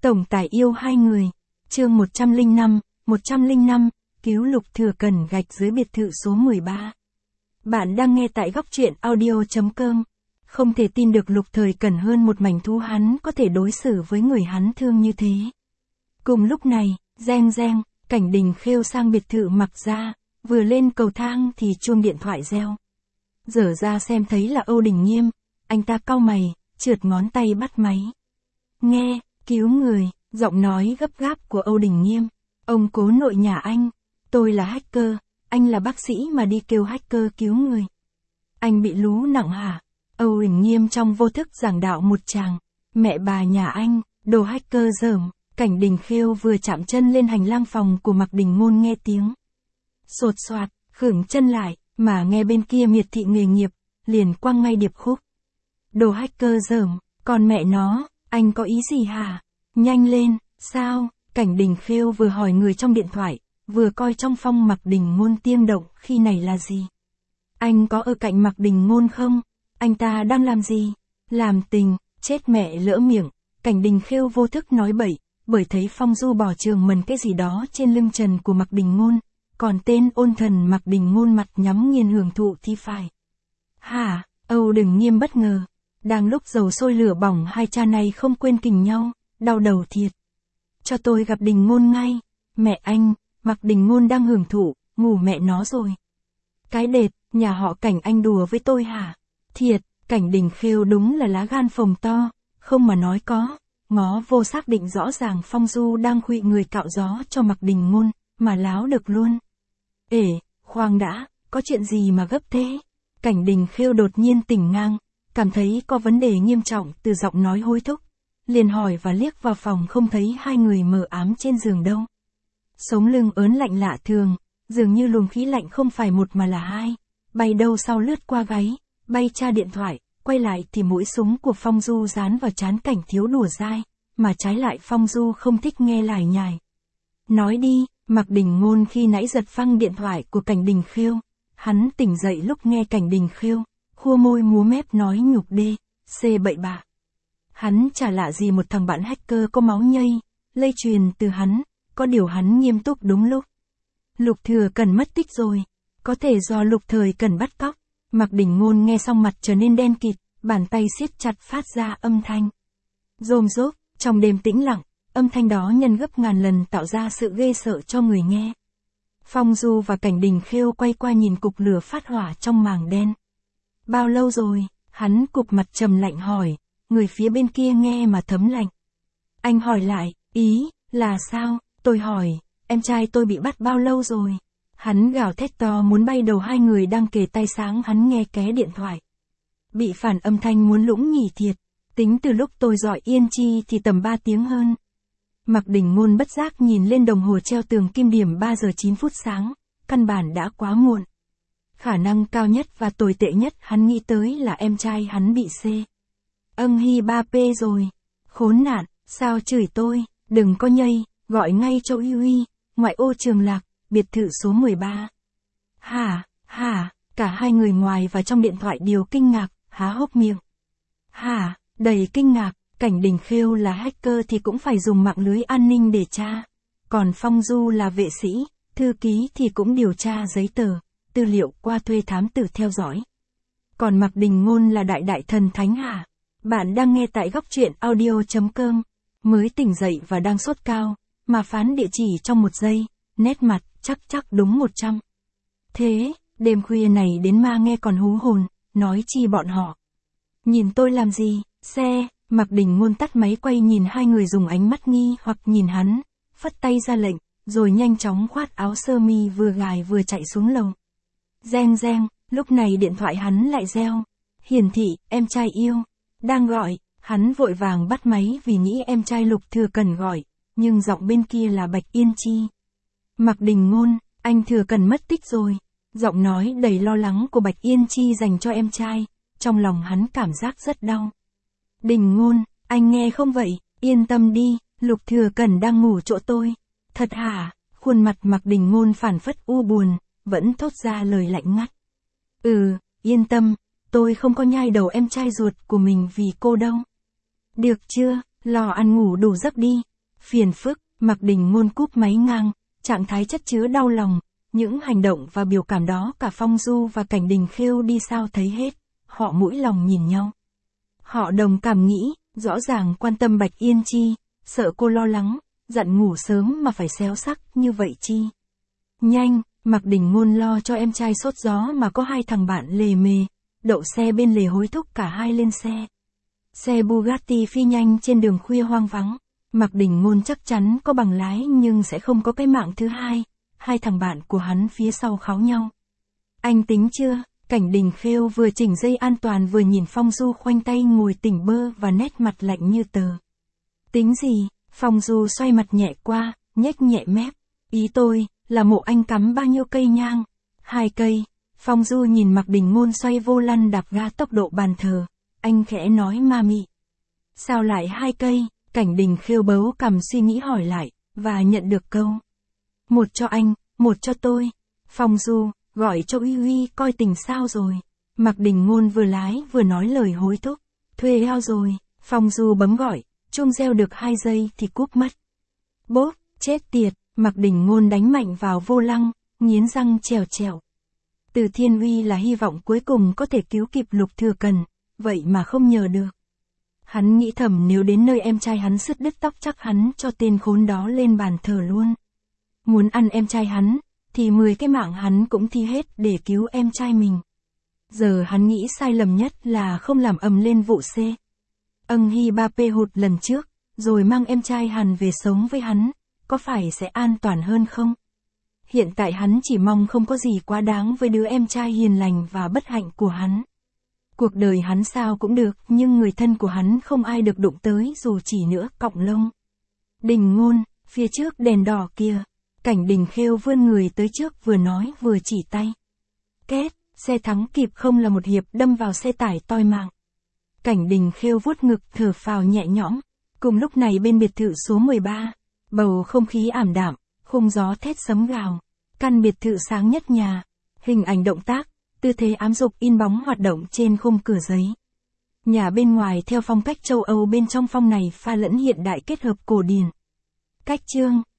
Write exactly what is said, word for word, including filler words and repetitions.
Tổng tài yêu hai người. Chương một trăm lẻ năm, một trăm lẻ năm, cứu Lục Thừa Cẩn gạch dưới biệt thự số mười ba. Bạn đang nghe tại góc truyện audio chấm com. Không thể tin được Lục Thời Cẩn hơn một mảnh thú hắn có thể đối xử với người hắn thương như thế. Cùng lúc này, reng reng, Cảnh Đình Khêu sang biệt thự Mặc Gia, vừa lên cầu thang thì chuông điện thoại reo. Dở ra xem thấy là Âu Đình Nghiêm, anh ta cau mày, trượt ngón tay bắt máy. Nghe, cứu người, giọng nói gấp gáp của Âu Đình Nghiêm. Ông cố nội nhà anh, tôi là hacker, anh là bác sĩ mà đi kêu hacker cứu người. Anh bị lú nặng hả? Âu Đình Nghiêm trong vô thức giảng đạo một tràng. Mẹ bà nhà anh, đồ hacker dởm. Cảnh Đình Khêu vừa chạm chân lên hành lang phòng của Mạc Đình Ngôn nghe tiếng. Sột soạt, khửng chân lại, mà nghe bên kia miệt thị nghề nghiệp, liền quăng ngay điệp khúc. Đồ hacker dởm, còn mẹ nó, anh có ý gì hả? Nhanh lên, sao? Cảnh Đình Khêu vừa hỏi người trong điện thoại, vừa coi trong phong Mạc Đình Ngôn tiếng động, khi này là gì? Anh có ở cạnh Mạc Đình Ngôn không? Anh ta đang làm gì? Làm tình, chết mẹ lỡ miệng. Cảnh Đình Khêu vô thức nói bậy, bởi thấy Phong Du bỏ trường mần cái gì đó trên lưng trần của Mạc Đình Ngôn, còn tên ôn thần Mạc Đình Ngôn mặt nhắm nghiền hưởng thụ thì phải. Hả? Âu Đình Nghiêm bất ngờ. Đang lúc dầu sôi lửa bỏng hai cha này không quên kình nhau, đau đầu thiệt. Cho tôi gặp Đình Ngôn ngay. Mẹ anh, Mạc Đình Ngôn đang hưởng thụ, ngủ mẹ nó rồi. Cái đệt, nhà họ Cảnh anh đùa với tôi hả? Thiệt, Cảnh Đình Khêu đúng là lá gan phồng to, không mà nói có. Ngó vô xác định rõ ràng Phong Du đang khuỵu người cạo gió cho Mạc Đình Ngôn, mà láo được luôn. Ể, khoan đã, có chuyện gì mà gấp thế? Cảnh Đình Khêu đột nhiên tỉnh ngang, cảm thấy có vấn đề nghiêm trọng từ giọng nói hối thúc. Liền hỏi và liếc vào phòng không thấy hai người mờ ám trên giường đâu. Sống lưng ớn lạnh lạ thường, dường như luồng khí lạnh không phải một mà là hai, bay đâu sau lướt qua gáy, bay tra điện thoại, quay lại thì mũi súng của Phong Du dán vào trán Cảnh thiếu đùa dai, mà trái lại Phong Du không thích nghe lải nhải. Nói đi, Mạc Đình Ngôn khi nãy giật phăng điện thoại của Cảnh Đình Khêu, hắn tỉnh dậy lúc nghe Cảnh Đình Khêu, khua môi múa mép nói nhục đê, xê bậy bạ. Hắn chả lạ gì một thằng bạn hacker có máu nhây, lây truyền từ hắn, có điều hắn nghiêm túc đúng lúc. Lục Thừa Cẩn mất tích rồi, có thể do Lục Thời Cẩn bắt cóc. Mạc Đình Ngôn nghe xong mặt trở nên đen kịt, bàn tay siết chặt phát ra âm thanh. Rôm rốp, trong đêm tĩnh lặng, âm thanh đó nhân gấp ngàn lần tạo ra sự ghê sợ cho người nghe. Phong Du và Cảnh Đình Khêu quay qua nhìn cục lửa phát hỏa trong màng đen. Bao lâu rồi? Hắn cụp mặt trầm lạnh hỏi, người phía bên kia nghe mà thấm lạnh. Anh hỏi lại, ý, là sao? Tôi hỏi, em trai tôi bị bắt bao lâu rồi? Hắn gào thét to muốn bay đầu hai người đang kề tay sáng hắn nghe ké điện thoại. Bị phản âm thanh muốn lũng nhỉ thiệt, tính từ lúc tôi dọi Yên Chi thì tầm ba tiếng hơn. Mạc Đình Ngôn bất giác nhìn lên đồng hồ treo tường kim điểm ba giờ chín phút sáng, căn bản đã quá muộn. Khả năng cao nhất và tồi tệ nhất hắn nghĩ tới là em trai hắn bị C. Âng hi ba P rồi. Khốn nạn, sao chửi tôi, đừng có nhây, gọi ngay cho uy uy, ngoại ô Trường Lạc, biệt thự số mười ba. Hả, hả, cả hai người ngoài và trong điện thoại đều kinh ngạc, há hốc miệng. Hả, đầy kinh ngạc, Cảnh Đình Khêu là hacker thì cũng phải dùng mạng lưới an ninh để tra. Còn Phong Du là vệ sĩ, thư ký thì cũng điều tra giấy tờ, tư liệu qua thuê thám tử theo dõi. Còn Mạc Đình Ngôn là đại đại thần thánh hả? Bạn đang nghe tại góc truyện audio chấm com. Mới tỉnh dậy và đang sốt cao, mà phán địa chỉ trong một giây, nét mặt chắc chắc đúng một trăm. Thế, đêm khuya này đến ma nghe còn hú hồn, nói chi bọn họ. Nhìn tôi làm gì? Xe, Mạc Đình Ngôn tắt máy quay nhìn hai người dùng ánh mắt nghi hoặc nhìn hắn, phất tay ra lệnh, rồi nhanh chóng khoát áo sơ mi vừa gài vừa chạy xuống lầu. Reng reng, lúc này điện thoại hắn lại reo. Hiển thị, em trai yêu, đang gọi, hắn vội vàng bắt máy vì nghĩ em trai Lục Thừa Cẩn gọi, nhưng giọng bên kia là Bạch Yên Chi. Mạc Đình Ngôn, anh Thừa Cẩn mất tích rồi. Giọng nói đầy lo lắng của Bạch Yên Chi dành cho em trai, trong lòng hắn cảm giác rất đau. Đình Ngôn, anh nghe không vậy, yên tâm đi, Lục Thừa Cẩn đang ngủ chỗ tôi. Thật hả? Khuôn mặt Mạc Đình Ngôn phản phất u buồn, vẫn thốt ra lời lạnh ngắt. Ừ, yên tâm, tôi không có nhai đầu em trai ruột của mình vì cô đâu. Được chưa, lo ăn ngủ đủ giấc đi, Phiền phức, Mạc Đình Ngôn cúp máy ngang, trạng thái chất chứa đau lòng, những hành động và biểu cảm đó cả Phong Du và Cảnh Đình Khêu đi sao thấy hết, họ mũi lòng nhìn nhau. Họ đồng cảm nghĩ, rõ ràng quan tâm Bạch Yên Chi, sợ cô lo lắng, dặn ngủ sớm mà phải xéo sắc như vậy chi. Nhanh, Mạc Đình Ngôn lo cho em trai sốt gió mà có hai thằng bạn lề mề, đậu xe bên lề hối thúc cả hai lên xe. Xe Bugatti phi nhanh trên đường khuya hoang vắng, Mạc Đình Ngôn chắc chắn có bằng lái nhưng sẽ không có cái mạng thứ hai, hai thằng bạn của hắn phía sau kháo nhau. Anh tính chưa? Cảnh Đình Khêu vừa chỉnh dây an toàn vừa nhìn Phong Du khoanh tay ngồi tỉnh bơ và nét mặt lạnh như tờ. Tính gì? Phong Du xoay mặt nhẹ qua, nhếch nhẹ mép. Ý tôi, là mộ anh cắm bao nhiêu cây nhang? Hai cây. Phong Du nhìn Mạc Đình Ngôn xoay vô lăng đạp ga tốc độ bàn thờ. Anh khẽ nói ma mị. Sao lại hai cây? Cảnh Đình Khêu bấu cằm suy nghĩ hỏi lại, và nhận được câu. Một cho anh, một cho tôi. Phong Du, gọi cho Uy Uy coi tình sao rồi. Mạc Đình Ngôn vừa lái vừa nói lời hối thúc. Thuê heo rồi. Phong Du bấm gọi, chuông reo được hai giây thì cúp mất. Bốp, chết tiệt, Mạc Đình Ngôn đánh mạnh vào vô lăng, nghiến răng trèo trèo. Từ Thiên Uy là hy vọng cuối cùng có thể cứu kịp Lục Thừa Cần, vậy mà không nhờ được. Hắn nghĩ thầm nếu đến nơi em trai hắn sứt đứt tóc chắc hắn cho tên khốn đó lên bàn thờ luôn. Muốn ăn em trai hắn, thì mười cái mạng hắn cũng thi hết để cứu em trai mình. Giờ hắn nghĩ sai lầm nhất là không làm ầm lên vụ C. Âng Hy ba pê hụt lần trước, rồi mang em trai hắn về sống với hắn, có phải sẽ an toàn hơn không? Hiện tại hắn chỉ mong không có gì quá đáng với đứa em trai hiền lành và bất hạnh của hắn. Cuộc đời hắn sao cũng được, nhưng người thân của hắn không ai được đụng tới dù chỉ nữa cọng lông. Đình Ngôn, phía trước đèn đỏ kia. Cảnh Đình Khêu vươn người tới trước vừa nói vừa chỉ tay. Két, xe thắng kịp không là một hiệp đâm vào xe tải toi mạng. Cảnh Đình Khêu vuốt ngực thở phào nhẹ nhõm. Cùng lúc này bên biệt thự số mười ba, bầu không khí ảm đạm, khung gió thét sấm gào. Căn biệt thự sáng nhất nhà, hình ảnh động tác, tư thế ám dục in bóng hoạt động trên khung cửa giấy. Nhà bên ngoài theo phong cách châu Âu, bên trong phong này pha lẫn hiện đại kết hợp cổ điển. Cách chương